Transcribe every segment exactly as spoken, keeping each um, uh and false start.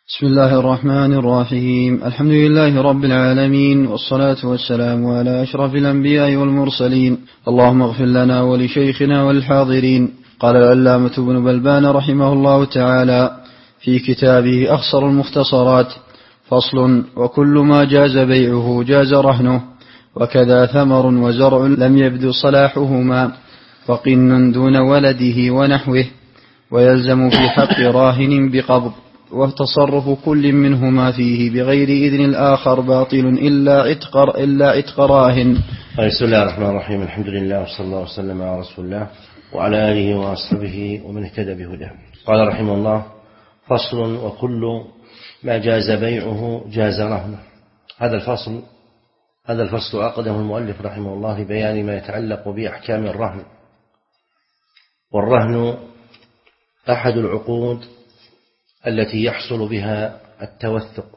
بسم الله الرحمن الرحيم. الحمد لله رب العالمين، والصلاة والسلام على أشرف الأنبياء والمرسلين. اللهم اغفر لنا ولشيخنا والحاضرين. قال العلامة ابن بلبان رحمه الله تعالى في كتابه أخصر المختصرات: فصل: وكل ما جاز بيعه جاز رهنه، وكذا ثمر وزرع لم يبدو صلاحهما، وقن دون ولده ونحوه، ويلزم في حق راهن بقبض، وتصرف كل منهما فيه بغير إذن الآخر باطل إلا عتق إلا عتق راهن. بسم الله الرحمن الرحيم. الحمد لله وصلى الله وسلم على رسول الله وعلى آله وأصحابه ومن اهتدى بهداه. قال رحمه الله: فصل: وكل ما جاز بيعه جاز رهنه. هذا الفصل هذا الفصل عقده المؤلف رحمه الله لبيان ما يتعلق بأحكام الرهن. والرهن أحد العقود التي يحصل بها التوثق،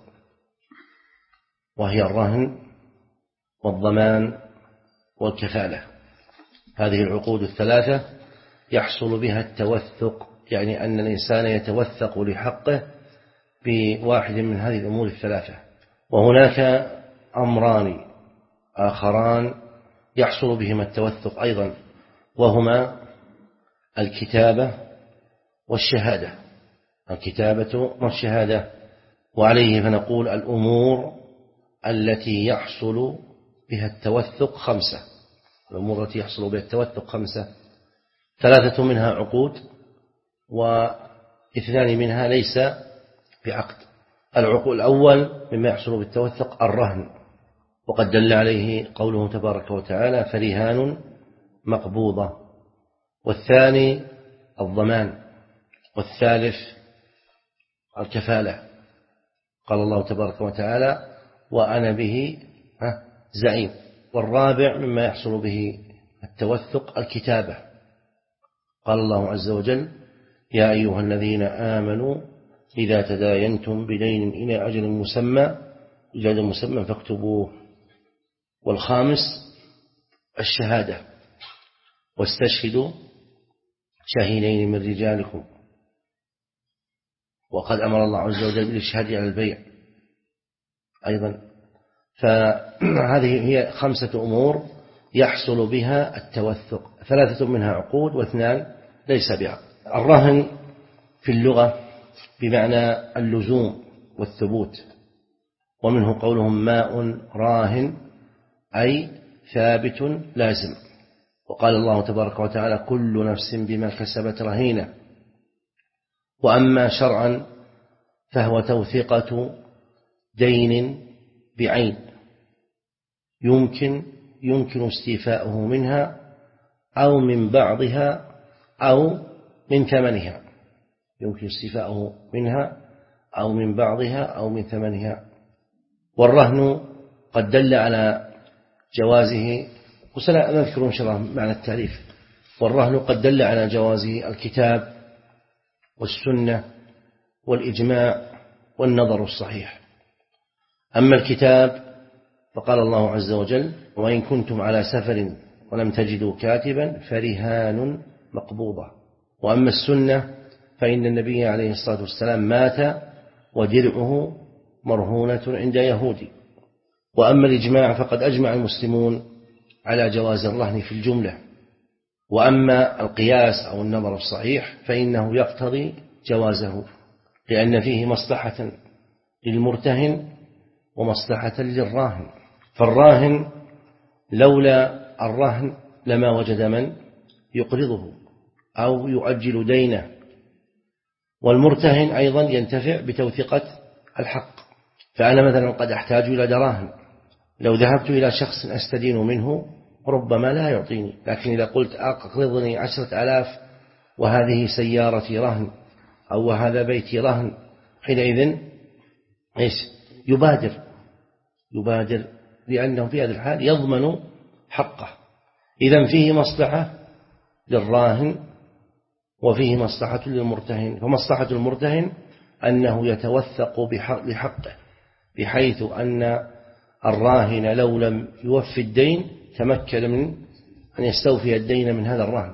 وهي الرهن والضمان والكفالة. هذه العقود الثلاثة يحصل بها التوثق، يعني أن الإنسان يتوثق لحقه بواحد من هذه الأمور الثلاثة. وهناك أمران آخران يحصل بهما التوثق أيضا، وهما الكتابة والشهادة. الكتابة والشهادة. وعليه فنقول الأمور التي يحصل بها التوثق خمسة. الأمور التي يحصل بها التوثق خمسة، ثلاثة منها عقود، واثنان منها ليس بعقد. العقود الأول مما يحصل بالتوثق الرهن، وقد دل عليه قوله تبارك وتعالى: فرهان مقبوضة. والثاني الضمان. والثالث الكفالة. قال الله تبارك وتعالى: وأنا به زعيم. والرابع مما يحصل به التوثق الكتابة. قال الله عز وجل: يا أيها الذين آمنوا إذا تداينتم بدين إلى أجل مسمى إلى أجل مسمى فاكتبوه. والخامس الشهادة: واستشهدوا شهيدين من رجالكم. وقد أمر الله عز وجل بالإشهاد على البيع أيضا. فهذه هي خمسة أمور يحصل بها التوثق، ثلاثة منها عقود واثنان ليس بعقد. الرهن في اللغة بمعنى اللزوم والثبوت، ومنه قولهم ماء راهن، أي ثابت لازم. وقال الله تبارك وتعالى: كل نفس بما كسبت رهينة. وأما شرعا فهو توثيقة دين بعين يمكن يمكن استيفاؤه منها أو من بعضها أو من ثمنها. يمكن استيفاؤه منها أو من بعضها أو من ثمنها. والرهن قد دل على جوازه، وسنذكر إن شاء الله معنى التعريف. والرهن قد دل على جوازه الكتاب والسنة والإجماع والنظر الصحيح. أما الكتاب فقال الله عز وجل: وإن كنتم على سفر ولم تجدوا كاتبا فرهان مقبوضة. وأما السنة فإن النبي عليه الصلاة والسلام مات ودرعه مرهونة عند يهودي. وأما الإجماع فقد أجمع المسلمون على جواز الرهن في الجملة. وأما القياس أو النظر الصحيح فإنه يقتضي جوازه، لأن فيه مصلحة للمرتهن ومصلحة للراهن. فالراهن لولا الرهن لما وجد من يقرضه أو يؤجل دينه. والمرتهن أيضا ينتفع بتوثيقة الحق. فأنا مثلا قد أحتاج إلى دراهم، لو ذهبت إلى شخص أستدين منه ربما لا يعطيني، لكن إذا قلت أقرضني عشرة آلاف وهذه سيارتي رهن أو هذا بيتي رهن، حينئذ إيش يبادر يبادر لأنه في هذا الحال يضمن حقه. إذن فيه مصلحة للراهن وفيه مصلحة للمرتهن. فمصلحة المرتهن أنه يتوثق بحقه، بحيث أن الراهن لو لم يوفي الدين تمكن من أن يستوفي الدين من هذا الراهن.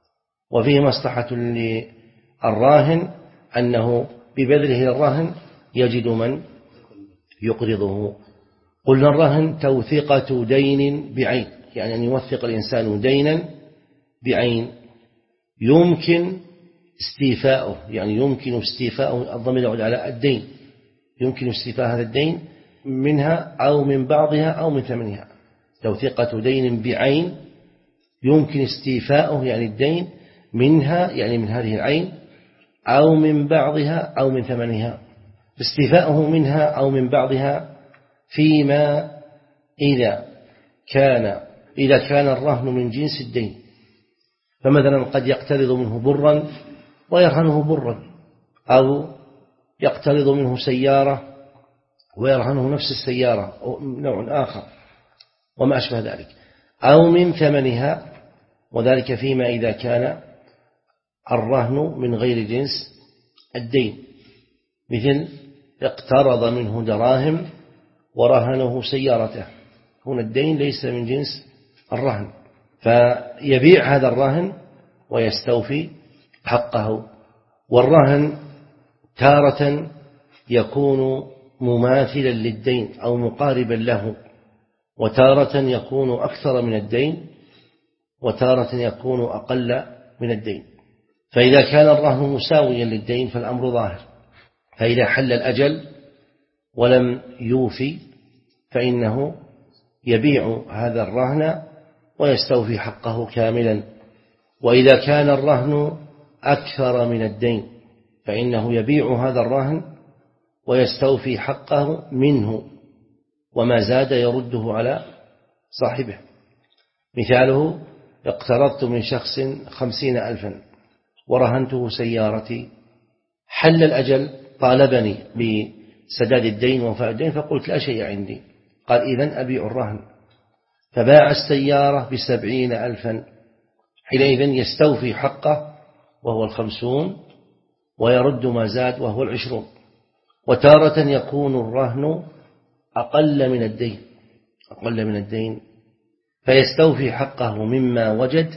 وفيه مصلحة للراهن أنه ببذله للراهن يجد من يقرضه. قلنا الرهن توثيقة دين بعين، يعني أن يوثق الإنسان دينا بعين يمكن استيفاؤه، يعني يمكن استيفاؤه، الضمير يعود على الدين، يمكن استيفاء هذا الدين منها أو من بعضها أو من ثمنها. توثيقة دين بعين يمكن استيفاؤه يعني الدين منها، يعني من هذه العين، أو من بعضها أو من ثمنها. استيفاؤه منها أو من بعضها فيما إذا كان إذا كان الرهن من جنس الدين، فمثلا قد يقترض منه برا ويرهنه برا، أو يقترض منه سيارة ويرهنه نفس السيارة أو نوع آخر وما أشبه ذلك، أو من ثمنها، وذلك فيما إذا كان الرهن من غير جنس الدين، مثل اقترض منه دراهم ورهنه سيارته، هنا الدين ليس من جنس الرهن، فيبيع هذا الرهن ويستوفي حقه. والرهن تارة يكون مماثلا للدين أو مقاربا له، وتارة يكون أكثر من الدين، وتارة يكون أقل من الدين. فإذا كان الرهن مساويا للدين فالأمر ظاهر، فإذا حل الأجل ولم يوفي فإنه يبيع هذا الرهن ويستوفي حقه كاملا. وإذا كان الرهن أكثر من الدين فإنه يبيع هذا الرهن ويستوفي حقه منه، وما زاد يرده على صاحبه. مثاله: اقترضت من شخص خمسين ألفا ورهنته سيارتي، حل الأجل طالبني بسداد الدين ووفاء الدين، فقلت لا شيء عندي، قال إذن أبيع الرهن، فباع السيارة بسبعين ألفا، حينئذ يستوفي حقه وهو الخمسون ويرد ما زاد وهو العشرون. وتارة يكون الرهن أقل من الدين أقل من الدين فيستوفي حقه مما وجد،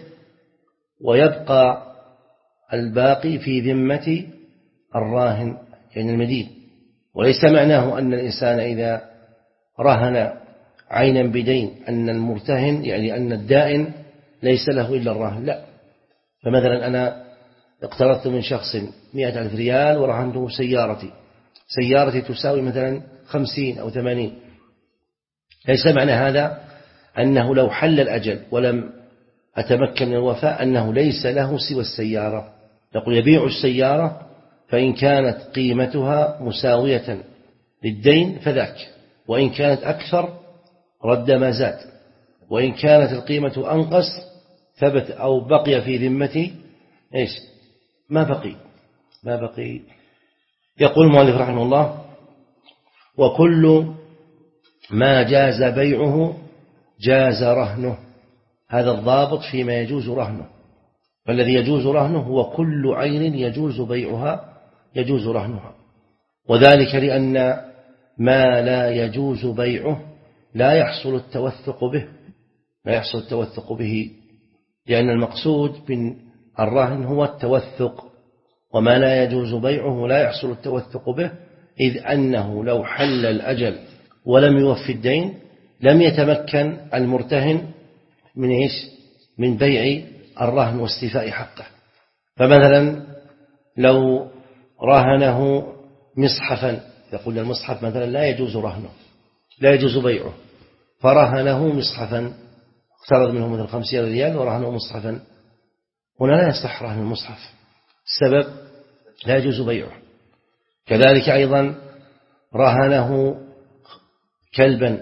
ويبقى الباقي في ذمة الراهن يعني المدين. وليس معناه أن الإنسان إذا رهن عينا بدين أن المرتهن يعني أن الدائن ليس له إلا الرهن، لا. فمثلا أنا اقترضت من شخص مئة ألف ريال ورهنته سيارتي سيارتي تساوي مثلا خمسين أو ثمانين، ليس معنى هذا أنه لو حل الأجل ولم أتمكن من الوفاء أنه ليس له سوى السيارة. نقول يبيع السيارة فإن كانت قيمتها مساوية للدين فذاك، وإن كانت أكثر رد ما زاد، وإن كانت القيمة أنقص ثبت أو بقي في ذمتي إيش ما بقي ما بقي يقول المؤلف رحمه الله: وكل ما جاز بيعه جاز رهنه. هذا الضابط فيما يجوز رهنه، فالذي يجوز رهنه هو كل عين يجوز بيعها يجوز رهنها، وذلك لأن ما لا يجوز بيعه لا يحصل التوثق به لا يحصل التوثق به لأن المقصود من الرهن هو التوثق، وما لا يجوز بيعه لا يحصل التوثق به، إذ أنه لو حل الأجل ولم يوفي الدين لم يتمكن المرتهن من إيش من بيع الرهن واستيفاء حقه. فمثلا لو رهنه مصحفا، يقول المصحف مثلا لا يجوز رهنه لا يجوز بيعه، فرهنه مصحفا، اقترض منه مثل خمسين ريال ورهنه مصحفا، هنا لا يصح رهن المصحف، السبب لا يجوز بيعه. كذلك أيضا رهنه كلبا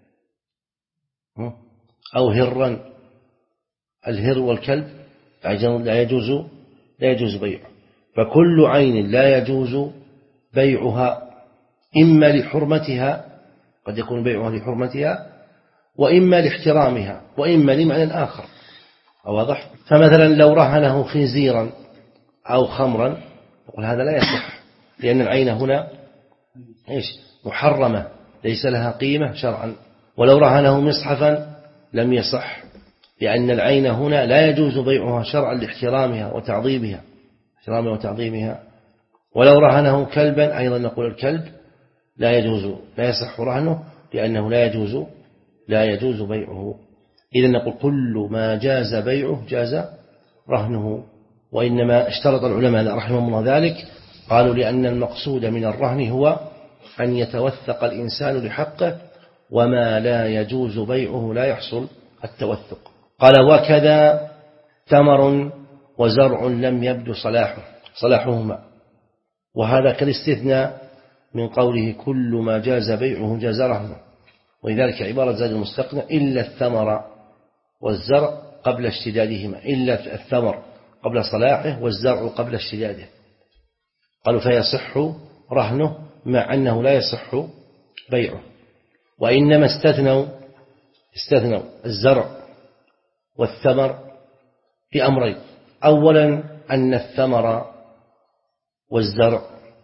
أو هرا، الهر والكلب لا يجوز لا يجوز بيعه. فكل عين لا يجوز بيعها إما لحرمتها، قد يكون بيعها لحرمتها، وإما لاحترامها، وإما لمعنى آخر. واضح؟ فمثلا لو رهنه خنزيرا أو خمرا يقول هذا لا يصح، لأن العين هنا إيش محرمة ليس لها قيمة شرعا. ولو رهنه مصحفا لم يصح، لأن العين هنا لا يجوز بيعها شرعا لاحترامها وتعظيمها احترامها وتعظيمها ولو رهنه كلبا أيضا نقول الكلب لا يجوز لا يصح رهنه لأنه لا يجوز لا يجوز بيعه. إذن نقول كل ما جاز بيعه جاز رهنه. وإنما اشترط العلماء رحمهم الله ذلك، قالوا لأن المقصود من الرهن هو أن يتوثق الإنسان لحقه، وما لا يجوز بيعه لا يحصل التوثق. قال وكذا تمر وزرع لم يبدو صلاحه صلاحهما، وهذا كالاستثناء من قوله كل ما جاز بيعه جاز رهنه، ولذلك عبارة زاد المستقنع إلا الثمر والزرع قبل اشتدادهما، إلا الثمر قبل صلاحه والزرع قبل اشتداده. قالوا فيصح رهنه مع أنه لا يصح بيعه. وإنما استثنوا استثنوا الزرع والثمر بأمرين: أولا أن الثمر والزرع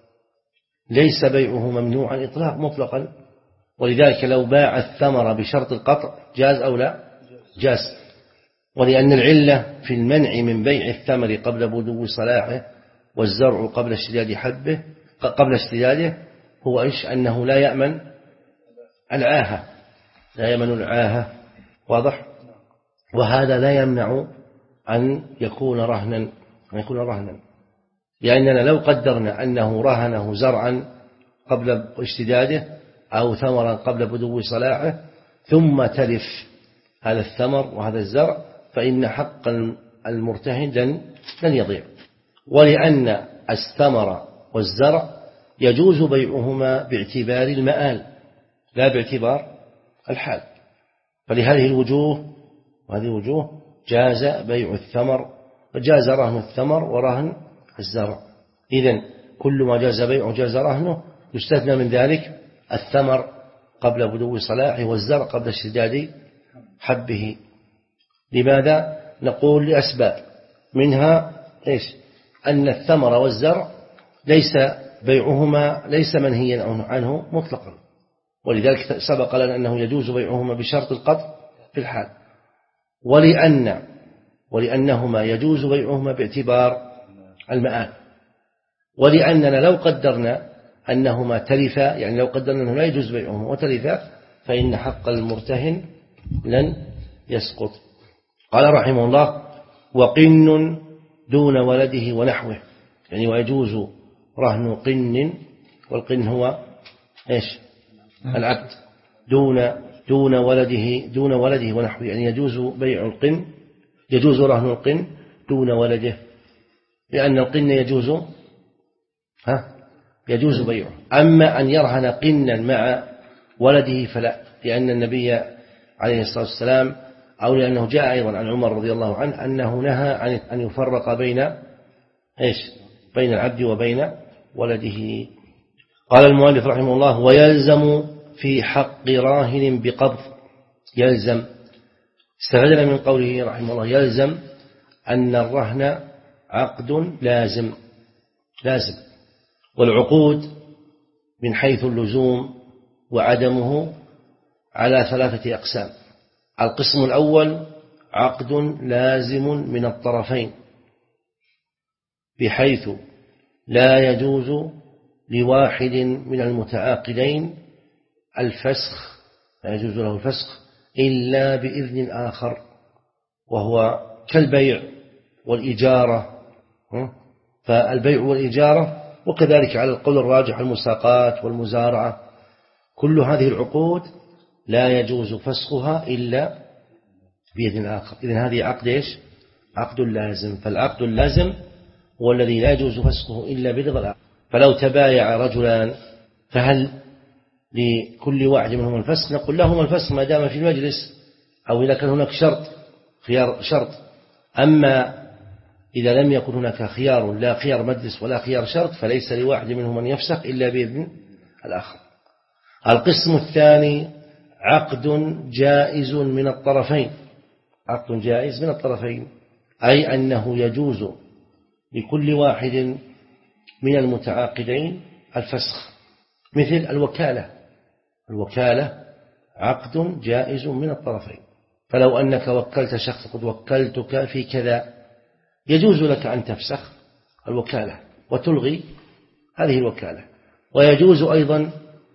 ليس بيعه ممنوعا إطلاق مطلقا، ولذلك لو باع الثمر بشرط القطع جاز أو لا جاز، ولأن العلة في المنع من بيع الثمر قبل بدو صلاحه والزرع قبل اشتداد حبه قبل اشتداده هو إيش؟ أنه لا يأمن العاهة لا يأمن العاهة واضح؟ وهذا لا يمنع أن يكون رهنا أن يكون رهنا لأننا لو قدرنا أنه رهنه زرعا قبل اشتداده أو ثمرا قبل بدو صلاحه ثم تلف هذا الثمر وهذا الزرع فإن حق المرتهن لن يضيع. ولأن الثمر والزرع يجوز بيعهما باعتبار المآل لا باعتبار الحال، فلهذه الوجوه وهذه الوجوه جاز بيع الثمر وجاز رهن الثمر ورهن الزرع. إذن كل ما جاز بيعه جاز رهنه، يستثنى من ذلك الثمر قبل بدو صلاحه والزرع قبل اشتداد حبه. لماذا؟ نقول لأسباب، منها إيش؟ أن الثمر والزرع ليس بيعهما ليس منهيا عنه مطلقا، ولذلك سبق لنا أنه يجوز بيعهما بشرط القطع في الحال، ولأن ولأنهما يجوز بيعهما باعتبار المآل، ولأننا لو قدرنا أنهما تلفا يعني لو قدرنا أنه لا يجوز بيعهما وتلفا فإن حق المرتهن لن يسقط. قال رحمه الله وقن دون ولده ونحوه، يعني ويجوز رهن قن، والقن هو إيش؟ العبد، دون دون ولده دون ولده ونحوه، يعني يجوز بيع القن يجوز رهن القن دون ولده، لأن القن يجوز ها يجوز بيعه. أما أن يرهن قنا مع ولده فلا، لأن النبي عليه الصلاة والسلام أو لأنه جاء أيضا عن عمر رضي الله عنه أنه نهى عن أن يفرق بين إيش بين العبد وبين ولده. قال المؤلف رحمه الله ويلزم في حق راهن بقبض. يلزم استفدنا من قوله رحمه الله يلزم أن الرهن عقد لازم لازم والعقود من حيث اللزوم وعدمه على ثلاثة أقسام. القسم الأول عقد لازم من الطرفين بحيث لا يجوز لواحد من المتعاقدين الفسخ لا يجوز له الفسخ إلا بإذن آخر، وهو كالبيع والإجارة. فالبيع والإجارة وكذلك على القول الراجح المساقات والمزارعة، كل هذه العقود لا يجوز فسخها إلا بإذن آخر. إذن هذه عقد إيش؟ عقد لازم. فالعقد اللازم هو الذي لا يجوز فسخه إلا برضا الآخر. فلو تبايع رجلان فهل لكل واحد منهم الفسخ؟ نقول لهما الفسخ ما دام في المجلس، أو إذا كان هناك شرط خيار شرط. أما إذا لم يكن هناك خيار لا خيار مجلس ولا خيار شرط فليس لواحد منهم أن يفسخ إلا بإذن الآخر. القسم الثاني عقد جائز من الطرفين عقد جائز من الطرفين أي أنه يجوز لكل واحد من المتعاقدين الفسخ، مثل الوكالة. الوكالة عقد جائز من الطرفين، فلو أنك وكلت شخص قد وكلتك في كذا يجوز لك أن تفسخ الوكالة وتلغي هذه الوكالة. ويجوز أيضا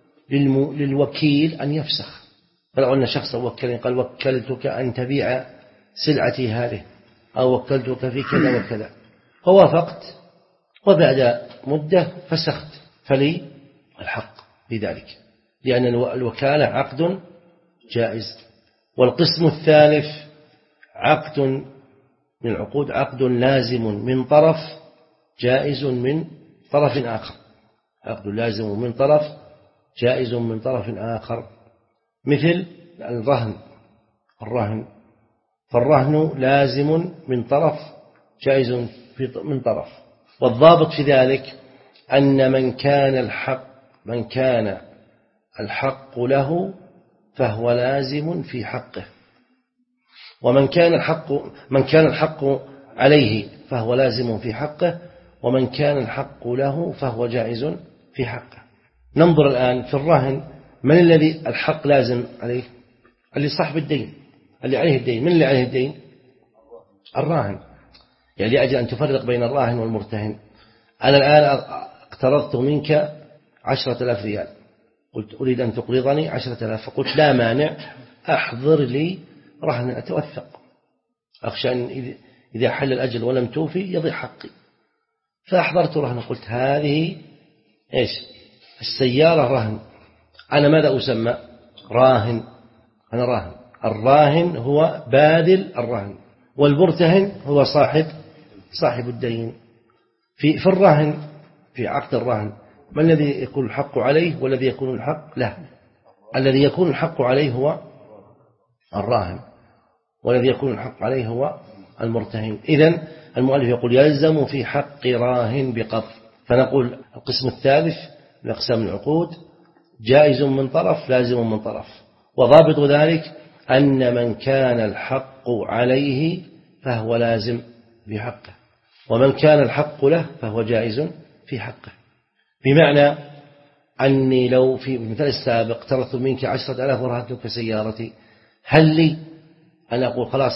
للوكيل أن يفسخ. فلو أن شخص وكلني قال وكلتك أن تبيع سلعتي هذه أو وكلتك في كذا وكذا فوافقت وبعد مدة فسخت فلي الحق بذلك، لأن الوكالة عقد جائز. والقسم الثالث عقد من العقود عقد لازم من طرف جائز من طرف آخر، عقد لازم من طرف جائز من طرف آخر، مثل الرهن. الرهن فالرهن لازم من طرف جائز من طرف. والضابط في ذلك أن من كان الحق من كان الحق له فهو لازم في حقه، ومن كان الحق من كان الحق عليه فهو لازم في حقه، ومن كان الحق له فهو جائز في حقه. ننظر الآن في الرهن، من الذي الحق لازم عليه؟ اللي صاحب الدين، اللي عليه الدين. من اللي عليه الدين؟ الراهن. يعني لأجل أن تفرق بين الراهن والمرتهن. أنا الآن اقترضت منك عشرة آلاف ريال، قلت أريد أن تقرضني عشرة آلاف، فقلت لا مانع أحضر لي رهن أتوثق، أخشى أن إذا حل الأجل ولم توفي يضيع حقي. فأحضرت رهن، قلت هذه إيش؟ السيارة رهن، أنا ماذا أسمى؟ راهن. أنا راهن. الراهن هو باذل الرهن، والمرتهن هو صاحب صاحب الدين. في في الرهن، في عقد الرهن، ما الذي يكون الحق عليه والذي يكون الحق له؟ الذي يكون الحق عليه هو الراهن، والذي يكون الحق عليه هو المرتهن. إذن المؤلف يقول يلزم في حق راهن بقبض. فنقول القسم الثالث من أقسام العقود جائز من طرف لازم من طرف، وضابط ذلك أن من كان الحق عليه فهو لازم في حقه، ومن كان الحق له فهو جائز في حقه. بمعنى أني لو في المثال السابق اقترضت منك عشرة آلاف ورهنتك سيارتي، هل لي أن أقول خلاص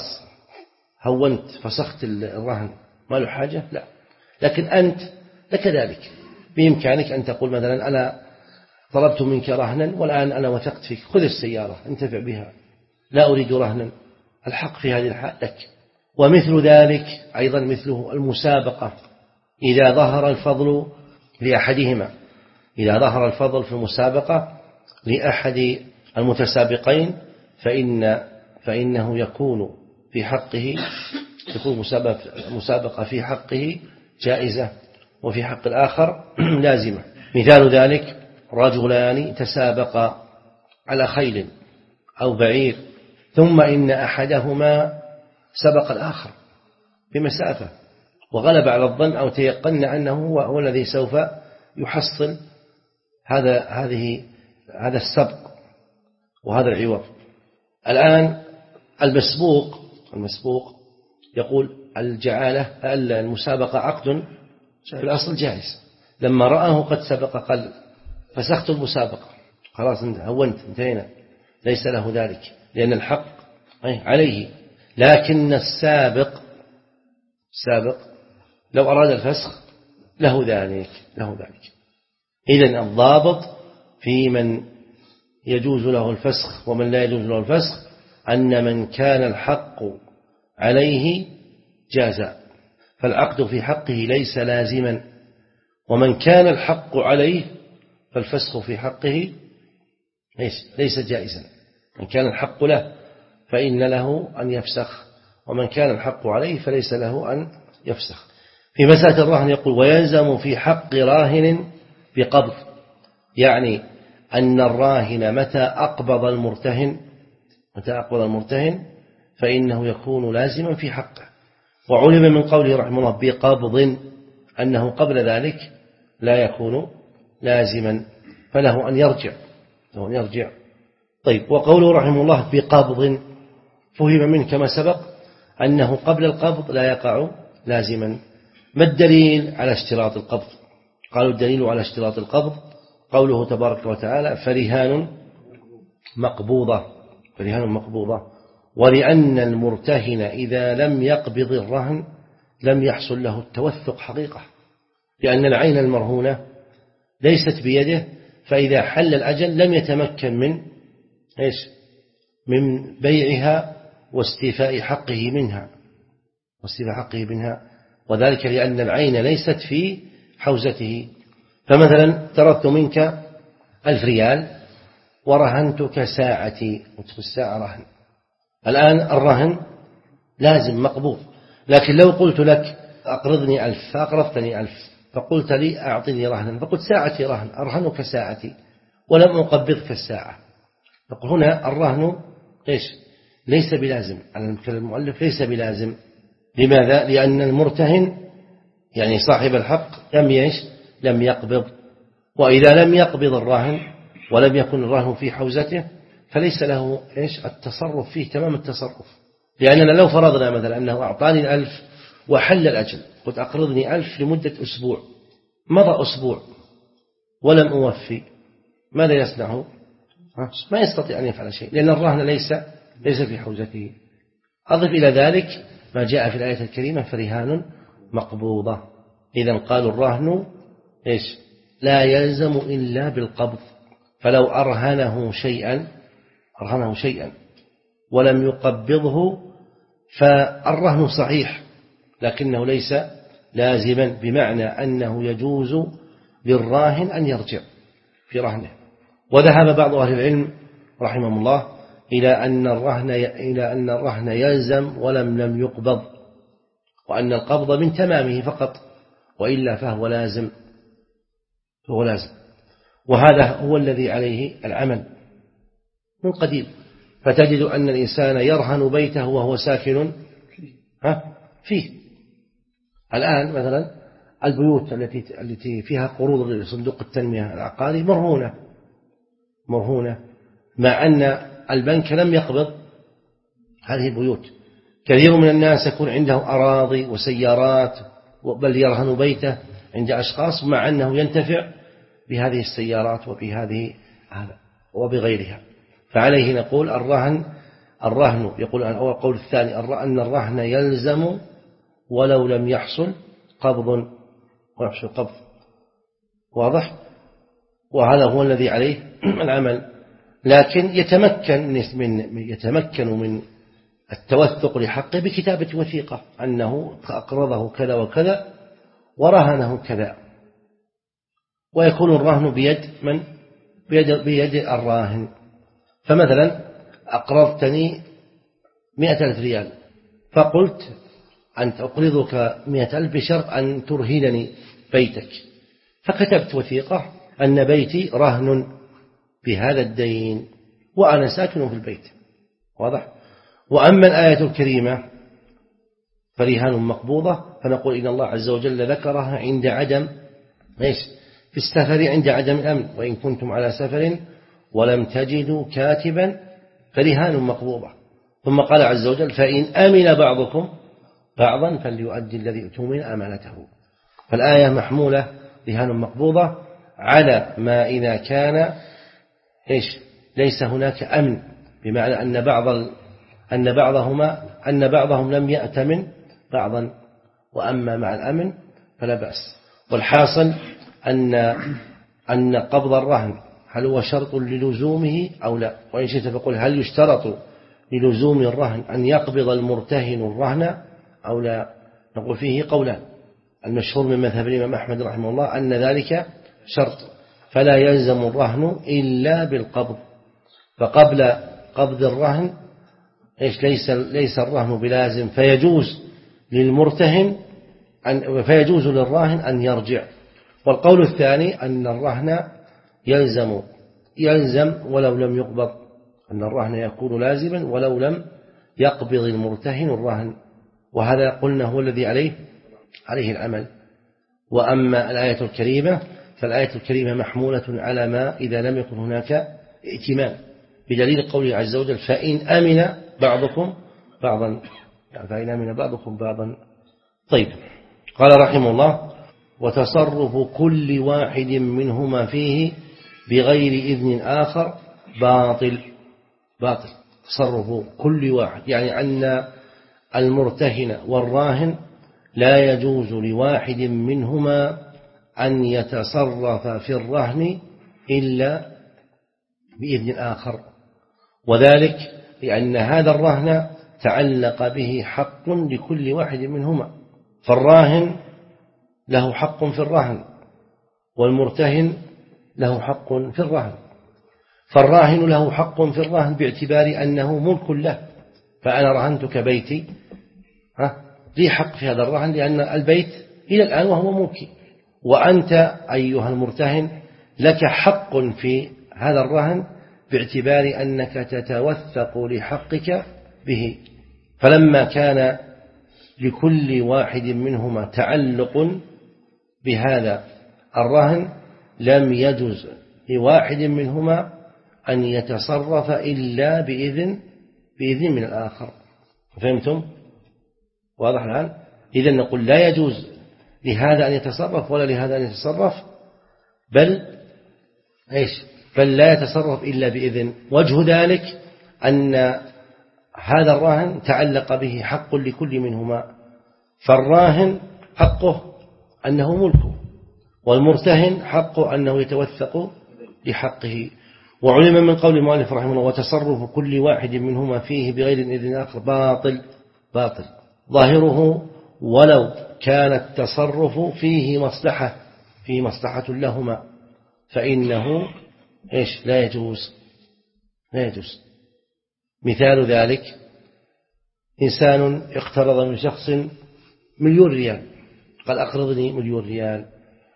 هونت فسخت الرهن ما له حاجة؟ لا. لكن أنت لك ذلك، بإمكانك أن تقول مثلا أنا طلبت منك رهنا والآن أنا وثقت فيك، خذ السيارة انتفع بها، لا أريد رهنا. الحق في هذه الحال لك. ومثل ذلك أيضا مثله المسابقة، إذا ظهر الفضل لأحدهما، إذا ظهر الفضل في المسابقة لأحد المتسابقين فإن فإنه يكون في حقه تكون مسابقة في حقه جائزة وفي حق الآخر لازمة. مثال ذلك رجلان تسابقا على خيل أو بعير، ثم إن أحدهما سبق الآخر بمسافة وغلب على الظن أو تيقن أنه هو, هو الذي سوف يحصل هذا هذه هذا السبق وهذا العوض. الآن المسبوق المسبوق يقول الجعالة المسابقة عقد في الأصل جائز، لما رآه قد سبق قال فسخت المسابقة، خلاص هونت انتهينا، ليس له ذلك لأن الحق عليه. لكن السابق السابق لو أراد الفسخ له ذلك له ذلك. إذن الضابط في من يجوز له الفسخ ومن لا يجوز له الفسخ أن من كان الحق عليه جاز، فالعقد في حقه ليس لازما، ومن كان الحق عليه فالفسخ في حقه ليس جائزا. من كان الحق له فإن له أن يفسخ، ومن كان الحق عليه فليس له أن يفسخ. في مسألة الرهن يقول ويلزم في حق راهن بقبض، يعني أن الراهن متى أقبض المرتهن متى أقبض المرتهن فإنه يكون لازما في حقه. وعلم من قوله رحمه الله بقبض أنه قبل ذلك لا يكون لازما، فله أن يرجع له أن يرجع. طيب، وقوله رحمه الله بقبض فهم منه كما سبق أنه قبل القبض لا يقع لازما. ما الدليل على اشتراط القبض؟ قالوا الدليل على اشتراط القبض قوله تبارك وتعالى فرهان مقبوضة فرهان مقبوضة ولأن المرتهن إذا لم يقبض الرهن لم يحصل له التوثق حقيقة، لأن العين المرهونة ليست بيده، فإذا حل الأجل لم يتمكن من إيش من بيعها واستيفاء حقه منها واستيفاء حقه منها وذلك لأن العين ليست في حوزته. فمثلا تركت منك ألف ريال ورهنتك ساعتي، الساعة رهن، الآن الرهن لازم مقبوض، لكن لو قلت لك أقرضني ألف فأقرضتني ألف فقلت لي أعطني رهنا، فقلت ساعتي رهن، أرهنك ساعتي ولم أقبضك الساعة، نقول هنا الرهن إيش ليس بلازم على المؤلف، ليس بلازم. لماذا؟ لأن المرتهن يعني صاحب الحق لم يش لم يقبض، وإذا لم يقبض الراهن ولم يكن الراهن في حوزته فليس له إيش التصرف فيه تمام التصرف. لأننا لو فرضنا مثلا أنه أعطاني الألف وحل الأجل، قلت أقرضني ألف لمدة أسبوع، مضى أسبوع ولم أوفي، ماذا يصنع؟ ما يستطيع أن يفعل شيء لأن الرهن ليس ليس في حوزته. أضف إلى ذلك ما جاء في الآية الكريمة فرهان مقبوضة. إذا قالوا الرهن إيش لا يلزم إلا بالقبض، فلو أرهنه شيئا أرهنه شيئا ولم يقبضه فالرهن صحيح لكنه ليس لازما، بمعنى أنه يجوز للراهن أن يرجع في رهنه. وذهب بعض أهل العلم رحمهم الله إلى أن الرهن إلى أن الرهن يلزم ولم لم يقبض، وأن القبض من تمامه فقط، وإلا فهو لازم فهو لازم وهذا هو الذي عليه العمل من قديم. فتجد أن الإنسان يرهن بيته وهو ساكن فيه. الآن مثلا البيوت التي التي فيها قروض لصندوق التنمية العقاري مرهونة مرهونة مع أن البنك لم يقبض هذه البيوت. كثير من الناس يكون عنده أراضي وسيارات بل يرهن بيته عند أشخاص مع أنه ينتفع بهذه السيارات وبهذه وبغيرها. فعليه نقول الرهن الرهن يقول أو القول الثاني أن الرهن يلزم ولو لم يحصل قبض ويحصل قبض، واضح؟ وهذا هو الذي عليه العمل. لكن يتمكن من يتمكن من التوثق لحقه بكتابة وثيقة أنه أقرضه كذا وكذا ورهنه كذا، ويكون الرهن بيد من بيد, بيد الراهن. فمثلا أقرضتني مئة ألف ريال فقلت أنت أقرضك مئة ألف بشرط أن ترهنني بيتك، فكتبت وثيقة أن بيتي رهن بهذا الدين وأنا ساكن في البيت، واضح؟ وأما الآية الكريمة فرهان مقبوضة فنقول إن الله عز وجل ذكرها عند عدم إيش في السفر، عند عدم الأمن، وإن كنتم على سفر ولم تجدوا كاتبا فرهان مقبوضة. ثم قال عز وجل فإن أمن بعضكم بعضا فليؤدي الذي اؤتمن أمانته. فالآية محمولة رهان مقبوضة على ما إذا كان إيش ليس هناك أمن، بمعنى أن بعض أن بعضهما أن بعضهم لم يأتمن بعضا، وأما مع الأمن فلا بأس. والحاصل أن أن قبض الرهن هل هو شرط للزومه أو لا؟ وإن شئت فقل هل يشترط للزوم الرهن أن يقبض المرتهن الرهن أو لا؟ نقول فيه قولان. المشهور من مذهب الإمام أحمد رحمه الله أن ذلك شرط، فلا يلزم الرهن إلا بالقبض. فقبل قبض الرهن إيش ليس ليس الرهن بلازم، فيجوز للمرتهن أن فيجوز للراهن أن يرجع. والقول الثاني أن الرهن يلزم يلزم ولو لم يقبض، أن الرهن يكون لازما ولو لم يقبض المرتهن الرهن، وهذا قلنا هو الذي عليه عليه العمل. وأما الآية الكريمة فالآية الكريمة محمولة على ما إذا لم يكن هناك ائتمان، بدليل قوله عز وجل فإن أمن بعضكم بعضا، يعني فإن أمن بعضكم بعضا. طيب، قال رحمه الله وتصرف كل واحد منهما فيه بغير إذن آخر باطل. باطل تصرف كل واحد، يعني أن المرتهن والراهن لا يجوز لواحد منهما أن يتصرف في الرهن إلا بإذن آخر، وذلك لأن هذا الرهن تعلق به حق لكل واحد منهما، فالراهن له حق في الرهن والمرتهن له حق في الرهن. فالراهن له حق في الرهن باعتبار أنه ملك له، فأنا رهنتك بيتي ها لي حق في هذا الرهن لأن البيت إلى الآن وهو ملكي، وأنت أيها المرتهن لك حق في هذا الرهن باعتبار أنك تتوثق لحقك به. فلما كان لكل واحد منهما تعلق بهذا الرهن لم يجوز لواحد منهما أن يتصرف إلا بإذن بإذن من الآخر. فهمتم؟ واضح الآن؟ إذن نقول لا يجوز لهذا أن يتصرف ولا لهذا أن يتصرف، بل إيش؟ بل لا يتصرف إلا بإذن. وجه ذلك أن هذا الراهن تعلق به حق لكل منهما، فالراهن حقه أنه ملكه، والمرتهن حقه أنه يتوثق لحقه. وعلم من قول المؤلف رحمه الله وتصرف كل واحد منهما فيه بغير إذن آخر باطل باطل ظاهره ولو كان التصرف فيه مصلحة فيه مصلحة لهما فإنه إيش لا يجوز لا يجوز. مثال ذلك إنسان اقترض من شخص مليون ريال، قال أقرضني مليون ريال،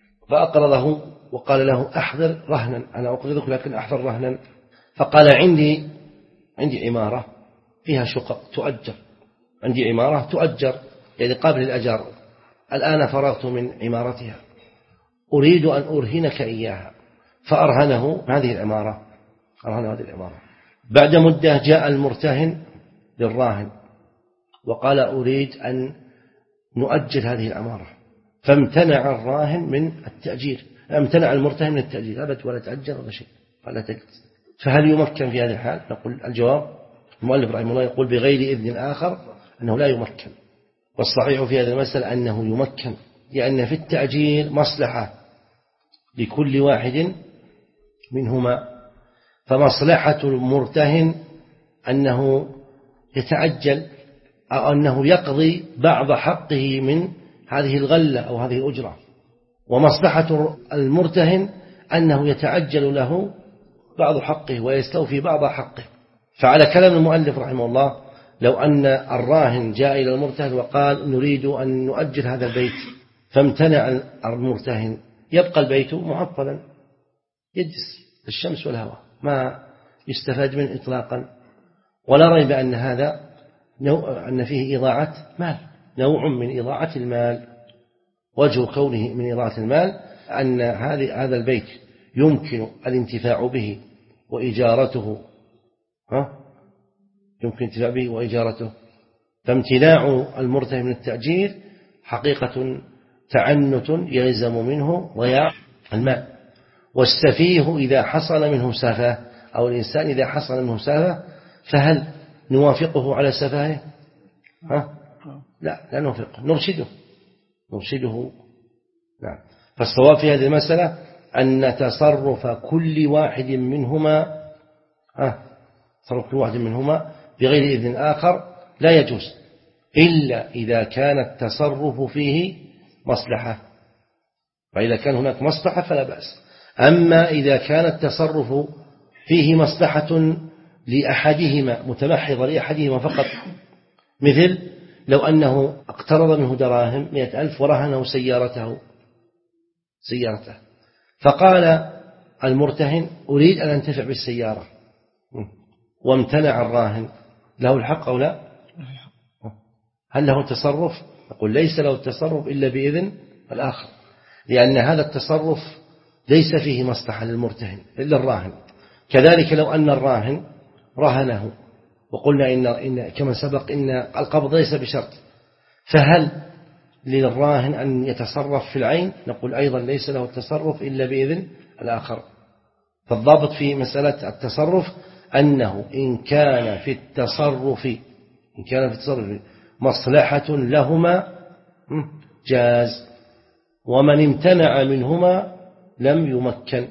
فأقرضه وقال له أحضر رهنا، أنا أقرضك لكن أحضر رهنا. فقال عندي عندي عمارة فيها شقق تؤجر، عندي عمارة تؤجر يعني قابل الأجار، الآن فرغت من عمارتها أريد أن أرهنك إياها، فأرهنه هذه العمارة أرهنه هذه العمارة. بعد مدة جاء المرتهن للراهن وقال أريد أن نؤجل هذه العمارة، فامتنع الراهن من التأجير، امتنع المرتهن من التأجير، أبد ولا تأجر ولا شيء فلا تجلس. فهل يمكن في هذه الحال؟ نقول الجواب المؤلف رحمه الله يقول بغير إذن آخر أنه لا يمكن، والصحيح في هذه المسألة أنه يمكن، لأن في التأجير مصلحة لكل واحد منهما. فمصلحة المرتهن أنه يتعجل أو أنه يقضي بعض حقه من هذه الغلة أو هذه الأجرة، ومصلحة المرتهن أنه يتعجل له بعض حقه ويستوفي بعض حقه. فعلى كلام المؤلف رحمه الله لو أن الراهن جاء إلى المرتهن وقال نريد أن نؤجل هذا البيت فامتنع المرتهن، يبقى البيت معطلا يجلس الشمس والهواء ما يستفاد منه إطلاقا. ولا ريب أن هذا نوع أن فيه إضاعة مال، نوع من إضاعة المال. وجه كونه من إضاعة المال أن هذا البيت يمكن الانتفاع به وإجارته ها يمكن الانتفاع به وإجارته، فامتناع المرتهن من التأجير حقيقة تعنت يلزم منه ضياع المال. والسفيه إذا حصل منه سفه أو الإنسان إذا حصل منه سفه فهل نوافقه على سفاهه؟ ها؟ لا لا نوافقه، نرشده نرشده نعم. فالصواب في هذه المسألة أن تصرف كل واحد منهما ها تصرف كل واحد منهما بغير إذن آخر لا يجوز إلا إذا كان التصرف فيه مصلحة، فإذا كان هناك مصلحة فلا بأس. أما إذا كان التصرف فيه مصلحة لأحدهما متمحضة لأحدهما فقط، مثل لو أنه اقترض منه دراهم مئة ألف ورهنه سيارته سيارته فقال المرتهن أريد أن أنتفع بالسيارة وامتنع الراهن، له الحق أو لا؟ هل له التصرف؟ نقول ليس له التصرف إلا بإذن الآخر، لأن هذا التصرف ليس فيه مصلحة للمرتهن إلا الراهن. كذلك لو أن الراهن رهنه وقلنا إن, إن كما سبق إن القبض ليس بشرط، فهل للراهن أن يتصرف في العين؟ نقول أيضا ليس له التصرف إلا بإذن الآخر. فالضابط في مسألة التصرف أنه إن كان في التصرف إن كان في التصرف مصلحة لهما جاز، ومن امتنع منهما لم يمكن،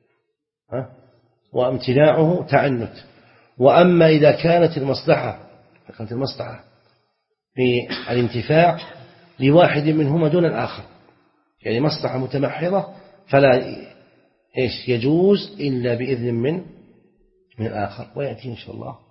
وامتناعه تعنت. وأما إذا كانت المصلحة كانت المصلحة في الانتفاع لواحد منهما دون الآخر، يعني مصلحة متمحضة، فلا إيش يجوز إلا بإذن من من الآخر، ويأتي إن شاء الله